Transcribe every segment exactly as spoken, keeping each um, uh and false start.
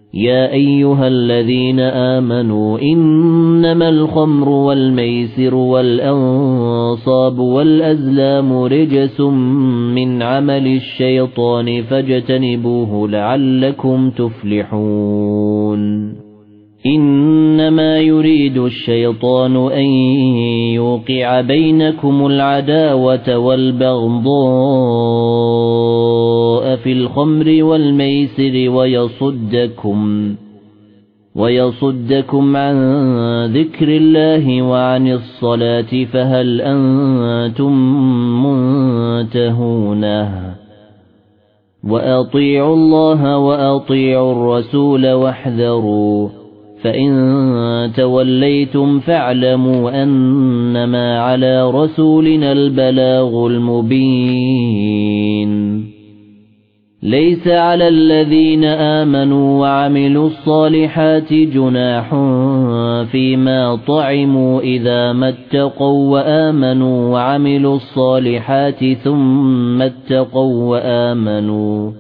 يا أيها الذين آمنوا إنما الخمر والميسر والأنصاب والأزلام رجس من عمل الشيطان فاجتنبوه لعلكم تفلحون إنما يريد الشيطان أن يوقع بينكم العداوة والبغضاء في الخمر والميسر ويصدكم ويصدكم عن ذكر الله وعن الصلاة فهل أنتم منتهون وأطيعوا الله وأطيعوا الرسول واحذروا فإن توليتم فاعلموا أنما على رسولنا البلاغ المبين ليس على الذين آمنوا وعملوا الصالحات جناح فيما طعموا إذا ما اتقوا وآمنوا وعملوا الصالحات ثم اتقوا وآمنوا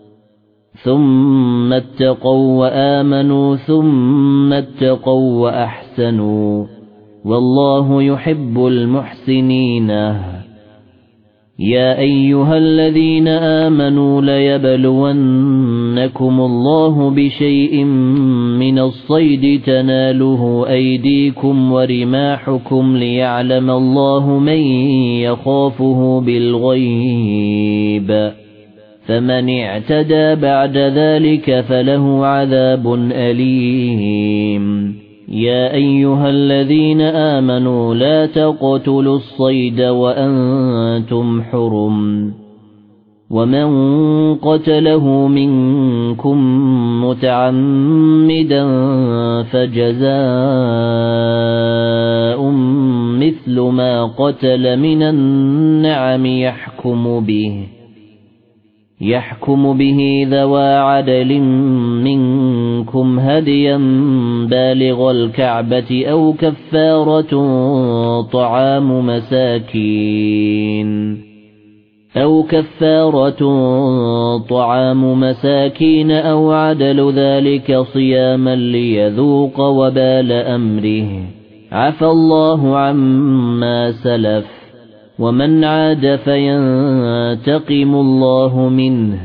ثم اتقوا وآمنوا ثم اتقوا وأحسنوا والله يحب المحسنين يا أيها الذين آمنوا ليبلونكم الله بشيء من الصيد تناله أيديكم ورماحكم ليعلم الله من يخافه بالغيب فمن اعتدى بعد ذلك فله عذاب أليم يا أيها الذين آمنوا لا تقتلوا الصيد وأنتم حرم ومن قتله منكم متعمدا فجزاء مثل ما قتل من النعم يحكم به يحكم به ذوى عدل منكم هديا بالغ الكعبة أو كفارة طعام مساكين أو كفارة طعام مساكين أو عدل ذلك صياما ليذوق وبال أمره عفى الله عما سلف ومن عاد فينتقم الله منه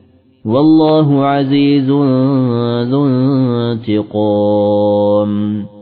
والله عزيز ذو انتقام